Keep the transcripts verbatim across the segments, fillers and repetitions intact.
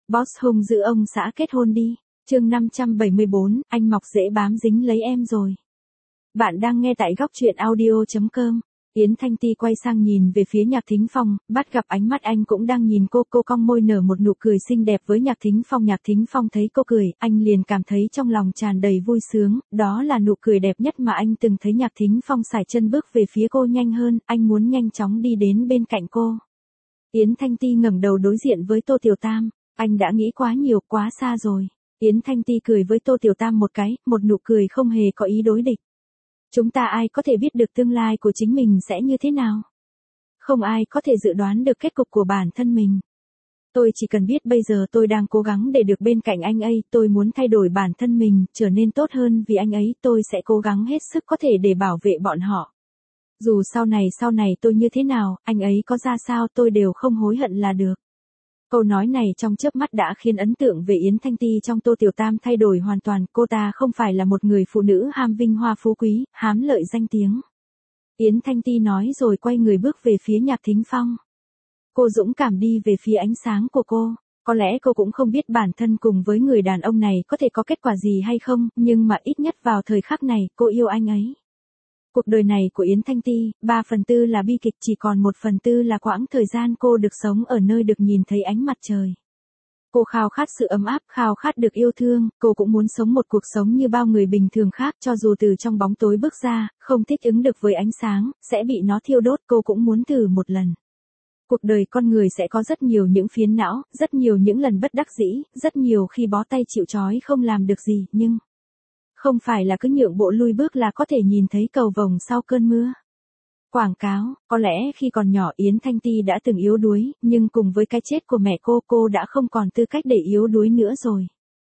Boss hung dữ ông xã kết hôn đi. Chương năm trăm bảy mươi bốn, anh mọc rễ bám dính lấy em rồi. Bạn đang nghe tại góc truyện audio chấm com. Yến Thanh Ti quay sang nhìn về phía Nhạc Thính Phong, bắt gặp ánh mắt anh cũng đang nhìn cô, cô cong môi nở một nụ cười xinh đẹp với Nhạc Thính Phong. Nhạc Thính Phong thấy cô cười, anh liền cảm thấy trong lòng tràn đầy vui sướng, đó là nụ cười đẹp nhất mà anh từng thấy. Nhạc Thính Phong sải chân bước về phía cô nhanh hơn, anh muốn nhanh chóng đi đến bên cạnh cô. Yến Thanh Ti ngẩng đầu đối diện với Tô Tiểu Tam, anh đã nghĩ quá nhiều, quá xa rồi. Yến Thanh Ti cười với Tô Tiểu Tam một cái, một nụ cười không hề có ý đối địch. Chúng ta ai có thể biết được tương lai của chính mình sẽ như thế nào? Không ai có thể dự đoán được kết cục của bản thân mình. Tôi chỉ cần biết bây giờ tôi đang cố gắng để được bên cạnh anh ấy, tôi muốn thay đổi bản thân mình, trở nên tốt hơn vì anh ấy, tôi sẽ cố gắng hết sức có thể để bảo vệ bọn họ. Dù sau này sau này tôi như thế nào, anh ấy có ra sao tôi đều không hối hận là được. Câu nói này trong chớp mắt đã khiến ấn tượng về Yến Thanh Ti trong Tô Tiểu Tam thay đổi hoàn toàn, cô ta không phải là một người phụ nữ ham vinh hoa phú quý, hám lợi danh tiếng. Yến Thanh Ti nói rồi quay người bước về phía Nhạc Thính Phong. Cô dũng cảm đi về phía ánh sáng của cô. Có lẽ cô cũng không biết bản thân cùng với người đàn ông này có thể có kết quả gì hay không, nhưng mà ít nhất vào thời khắc này, cô yêu anh ấy. Cuộc đời này của Yến Thanh Ti, ba phần tư là bi kịch, chỉ còn một phần tư là quãng thời gian cô được sống ở nơi được nhìn thấy ánh mặt trời. Cô khao khát sự ấm áp, khao khát được yêu thương, cô cũng muốn sống một cuộc sống như bao người bình thường khác, cho dù từ trong bóng tối bước ra, không thích ứng được với ánh sáng, sẽ bị nó thiêu đốt, cô cũng muốn thử một lần. Cuộc đời con người sẽ có rất nhiều những phiền não, rất nhiều những lần bất đắc dĩ, rất nhiều khi bó tay chịu trói không làm được gì, nhưng không phải là cứ nhượng bộ lui bước là có thể nhìn thấy cầu vồng sau cơn mưa. Quảng cáo, có lẽ khi còn nhỏ Yến Thanh Ti đã từng yếu đuối, nhưng cùng với cái chết của mẹ cô, cô đã không còn tư cách để yếu đuối nữa rồi.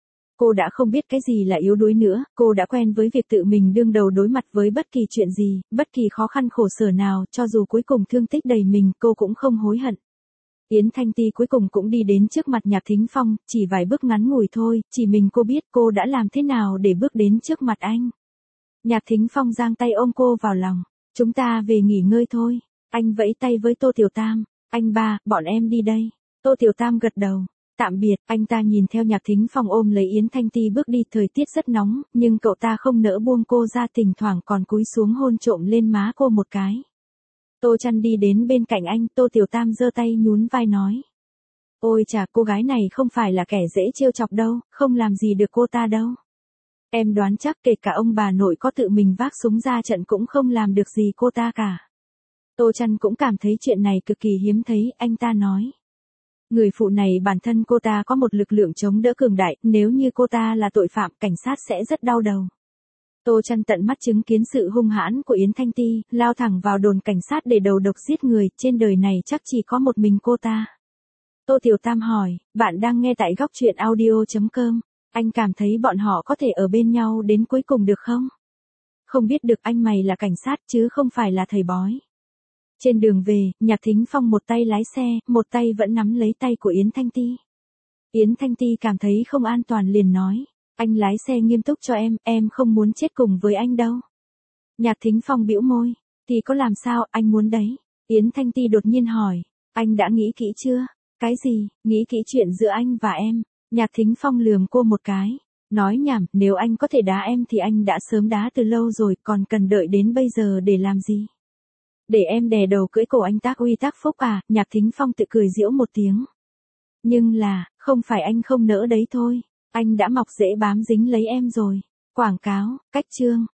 Cô đã không biết cái gì là yếu đuối nữa, cô đã quen với việc tự mình đương đầu đối mặt với bất kỳ chuyện gì, bất kỳ khó khăn khổ sở nào, cho dù cuối cùng thương tích đầy mình, cô cũng không hối hận. Yến Thanh Ti cuối cùng cũng đi đến trước mặt Nhạc Thính Phong, chỉ vài bước ngắn ngủi thôi, chỉ mình cô biết cô đã làm thế nào để bước đến trước mặt anh. Nhạc Thính Phong giang tay ôm cô vào lòng, chúng ta về nghỉ ngơi thôi. Anh vẫy tay với Tô Tiểu Tam, anh ba, bọn em đi đây. Tô Tiểu Tam gật đầu, tạm biệt. Anh ta nhìn theo Nhạc Thính Phong ôm lấy Yến Thanh Ti bước đi. Thời tiết rất nóng, nhưng cậu ta không nỡ buông cô ra, thỉnh thoảng còn cúi xuống hôn trộm lên má cô một cái. Tô Chăn đi đến bên cạnh anh, Tô Tiểu Tam giơ tay nhún vai nói. Ôi chà, cô gái này không phải là kẻ dễ trêu chọc đâu, không làm gì được cô ta đâu. Em đoán chắc kể cả ông bà nội có tự mình vác súng ra trận cũng không làm được gì cô ta cả. Tô Chăn cũng cảm thấy chuyện này cực kỳ hiếm thấy, anh ta nói. Người phụ này bản thân cô ta có một lực lượng chống đỡ cường đại, nếu như cô ta là tội phạm, cảnh sát sẽ rất đau đầu. Tô Chăn tận mắt chứng kiến sự hung hãn của Yến Thanh Ti, lao thẳng vào đồn cảnh sát để đầu độc giết người, trên đời này chắc chỉ có một mình cô ta. Tô Tiểu Tam hỏi, bạn đang nghe tại góc truyện audio chấm com, anh cảm thấy bọn họ có thể ở bên nhau đến cuối cùng được không? Không biết được, anh mày là cảnh sát chứ không phải là thầy bói. Trên đường về, Nhạc Thính Phong một tay lái xe, một tay vẫn nắm lấy tay của Yến Thanh Ti. Yến Thanh Ti cảm thấy không an toàn liền nói. Anh lái xe nghiêm túc cho em, em không muốn chết cùng với anh đâu. Nhạc Thính Phong bĩu môi, thì có làm sao, anh muốn đấy. Yến Thanh Ti đột nhiên hỏi, anh đã nghĩ kỹ chưa? Cái gì, nghĩ kỹ chuyện giữa anh và em? Nhạc Thính Phong lườm cô một cái, nói nhảm, nếu anh có thể đá em thì anh đã sớm đá từ lâu rồi, còn cần đợi đến bây giờ để làm gì? Để em đè đầu cưỡi cổ anh tác uy tác phúc à? Nhạc Thính Phong tự cười giễu một tiếng. Nhưng là, không phải anh không nỡ đấy thôi. Anh đã mọc rễ bám dính lấy em rồi. Quảng cáo, cách chương.